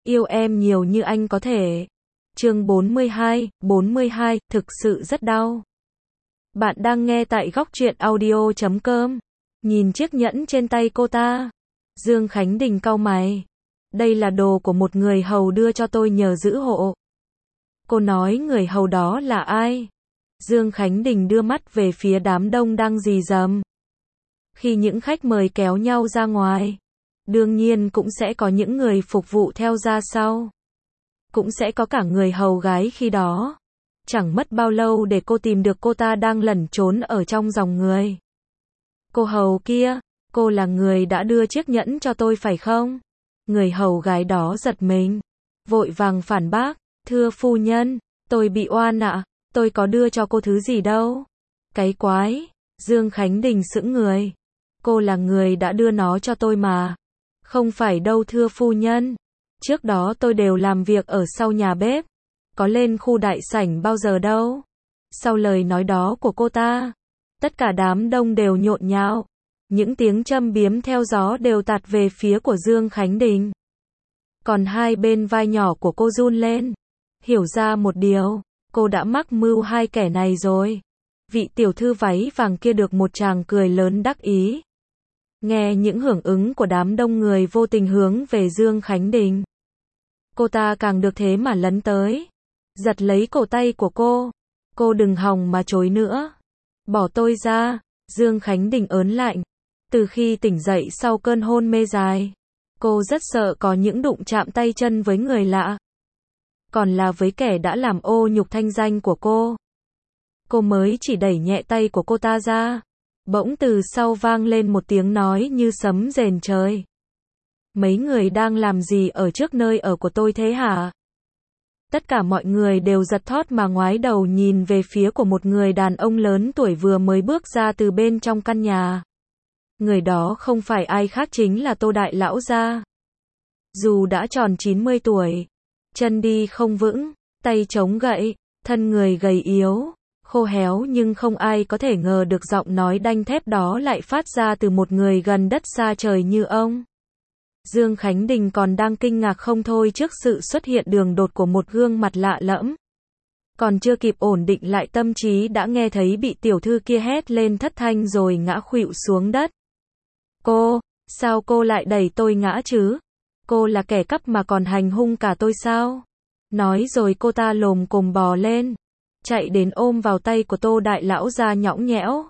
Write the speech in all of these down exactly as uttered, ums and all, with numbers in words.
yêu em nhiều như anh có thể. Chương bốn mươi hai, bốn mươi hai, thực sự rất đau. Bạn đang nghe tại góc truyện audio chấm com. Nhìn chiếc nhẫn trên tay cô ta, Dương Khánh Đình cau mày. Đây là đồ của một người hầu đưa cho tôi nhờ giữ hộ. Cô nói người hầu đó là ai? Dương Khánh Đình đưa mắt về phía đám đông đang rì rầm. Khi những khách mời kéo nhau ra ngoài, đương nhiên cũng sẽ có những người phục vụ theo ra sau. Cũng sẽ có cả người hầu gái khi đó. Chẳng mất bao lâu để cô tìm được cô ta đang lẩn trốn ở trong dòng người. Cô hầu kia, cô là người đã đưa chiếc nhẫn cho tôi phải không? Người hầu gái đó giật mình, vội vàng phản bác, thưa phu nhân, tôi bị oan ạ, tôi có đưa cho cô thứ gì đâu. Cái quái, Dương Khánh Đình sững người. Cô là người đã đưa nó cho tôi mà. Không phải đâu thưa phu nhân. Trước đó tôi đều làm việc ở sau nhà bếp. Có lên khu đại sảnh bao giờ đâu. Sau lời nói đó của cô ta, tất cả đám đông đều nhộn nhạo. Những tiếng châm biếm theo gió đều tạt về phía của Dương Khánh Đình. Còn hai bên vai nhỏ của cô run lên. Hiểu ra một điều, cô đã mắc mưu hai kẻ này rồi. Vị tiểu thư váy vàng kia được một tràng cười lớn đắc ý. Nghe những hưởng ứng của đám đông người vô tình hướng về Dương Khánh Đình. Cô ta càng được thế mà lấn tới. Giật lấy cổ tay của cô. Cô đừng hòng mà chối nữa. Bỏ tôi ra. Dương Khánh Đình ớn lạnh. Từ khi tỉnh dậy sau cơn hôn mê dài, cô rất sợ có những đụng chạm tay chân với người lạ. Còn là với kẻ đã làm ô nhục thanh danh của cô. Cô mới chỉ đẩy nhẹ tay của cô ta ra. Bỗng từ sau vang lên một tiếng nói như sấm rền trời. Mấy người đang làm gì ở trước nơi ở của tôi thế hả? Tất cả mọi người đều giật thót mà ngoái đầu nhìn về phía của một người đàn ông lớn tuổi vừa mới bước ra từ bên trong căn nhà. Người đó không phải ai khác chính là Tô Đại Lão gia. Dù đã tròn chín mươi tuổi, chân đi không vững, tay chống gậy, thân người gầy yếu, khô héo nhưng không ai có thể ngờ được giọng nói đanh thép đó lại phát ra từ một người gần đất xa trời như ông. Dương Khánh Đình còn đang kinh ngạc không thôi trước sự xuất hiện đường đột của một gương mặt lạ lẫm. Còn chưa kịp ổn định lại tâm trí đã nghe thấy bị tiểu thư kia hét lên thất thanh rồi ngã khuỵu xuống đất. Cô, sao cô lại đẩy tôi ngã chứ? Cô là kẻ cắp mà còn hành hung cả tôi sao? Nói rồi cô ta lồm cồm bò lên, chạy đến ôm vào tay của Tô Đại Lão gia nhõng nhẽo.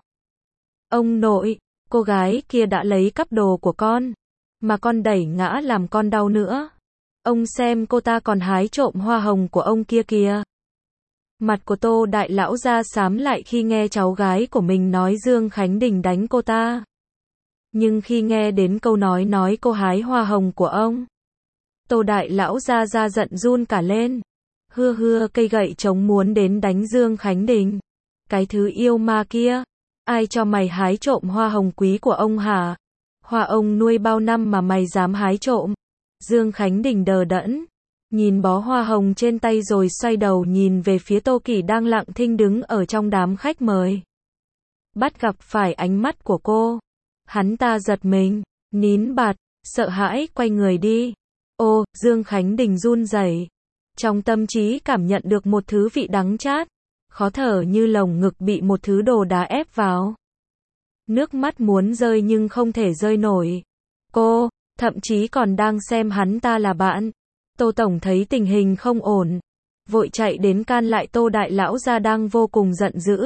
Ông nội, cô gái kia đã lấy cắp đồ của con, mà con đẩy ngã làm con đau nữa. Ông xem cô ta còn hái trộm hoa hồng của ông kia kìa. Mặt của Tô Đại Lão gia xám lại khi nghe cháu gái của mình nói Dương Khánh Đình đánh cô ta. Nhưng khi nghe đến câu nói nói cô hái hoa hồng của ông, Tô Đại Lão gia gia giận run cả lên. Hưa hưa cây gậy chống muốn đến đánh Dương Khánh Đình. Cái thứ yêu ma kia, ai cho mày hái trộm hoa hồng quý của ông hả? Hoa ông nuôi bao năm mà mày dám hái trộm? Dương Khánh Đình đờ đẫn, nhìn bó hoa hồng trên tay rồi xoay đầu nhìn về phía Tô Kỷ đang lặng thinh đứng ở trong đám khách mời. Bắt gặp phải ánh mắt của cô, hắn ta giật mình, nín bạt, sợ hãi quay người đi. Ô, Dương Khánh Đình run rẩy, trong tâm trí cảm nhận được một thứ vị đắng chát, khó thở như lồng ngực bị một thứ đồ đá ép vào. Nước mắt muốn rơi nhưng không thể rơi nổi. Cô, thậm chí còn đang xem hắn ta là bạn. Tô Tổng thấy tình hình không ổn, vội chạy đến can lại Tô Đại Lão gia đang vô cùng giận dữ.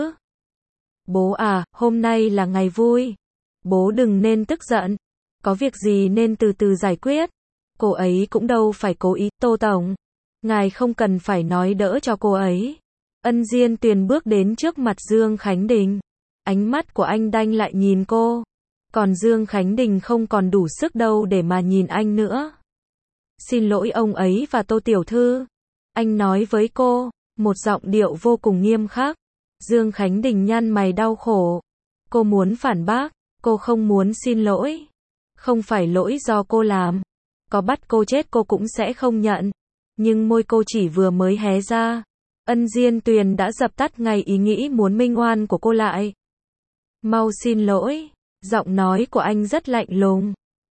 Bố à, hôm nay là ngày vui. Bố đừng nên tức giận. Có việc gì nên từ từ giải quyết. Cô ấy cũng đâu phải cố ý. Tô Tổng, ngài không cần phải nói đỡ cho cô ấy. Ân Diên Tuyền bước đến trước mặt Dương Khánh Đình. Ánh mắt của anh đanh lại nhìn cô. Còn Dương Khánh Đình không còn đủ sức đâu để mà nhìn anh nữa. Xin lỗi ông ấy và Tô Tiểu Thư. Anh nói với cô, một giọng điệu vô cùng nghiêm khắc. Dương Khánh Đình nhăn mày đau khổ. Cô muốn phản bác, cô không muốn xin lỗi. Không phải lỗi do cô làm. Có bắt cô chết cô cũng sẽ không nhận. Nhưng môi cô chỉ vừa mới hé ra, Ân Diên Tuyền đã dập tắt ngay ý nghĩ muốn minh oan của cô lại. Mau xin lỗi. Giọng nói của anh rất lạnh lùng.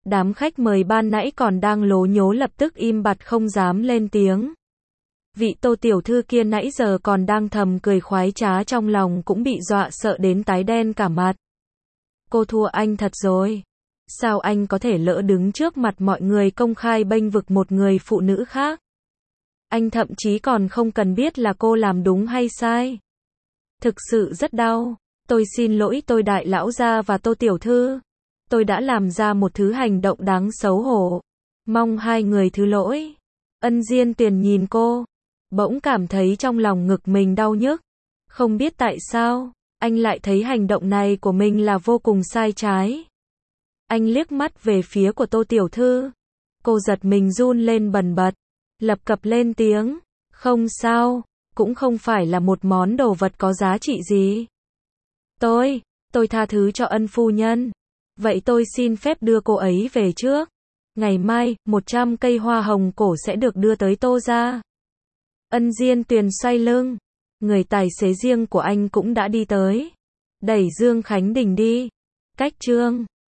Đám khách mời ban nãy còn đang lố nhố lập tức im bặt không dám lên tiếng. Vị Tô tiểu thư kia nãy giờ còn đang thầm cười khoái trá trong lòng cũng bị dọa sợ đến tái đen cả mặt. Cô thua anh thật rồi. Sao anh có thể lỡ đứng trước mặt mọi người công khai bênh vực một người phụ nữ khác? Anh thậm chí còn không cần biết là cô làm đúng hay sai. Thực sự rất đau. Tôi xin lỗi tôi đại lão gia và Tô tiểu thư. Tôi đã làm ra một thứ hành động đáng xấu hổ. Mong hai người thứ lỗi. Ân Diên Tuyền nhìn cô. Bỗng cảm thấy trong lòng ngực mình đau nhức. Không biết tại sao, anh lại thấy hành động này của mình là vô cùng sai trái. Anh liếc mắt về phía của Tô tiểu thư. Cô giật mình run lên bần bật. Lập cập lên tiếng. Không sao, cũng không phải là một món đồ vật có giá trị gì. Tôi, tôi tha thứ cho Ân phu nhân. Vậy tôi xin phép đưa cô ấy về trước. Ngày mai, một trăm cây hoa hồng cổ sẽ được đưa tới Tô gia. Ân Diên Tuyền xoay lưng. Người tài xế riêng của anh cũng đã đi tới. Đẩy Dương Khánh Đình đi. Cách chương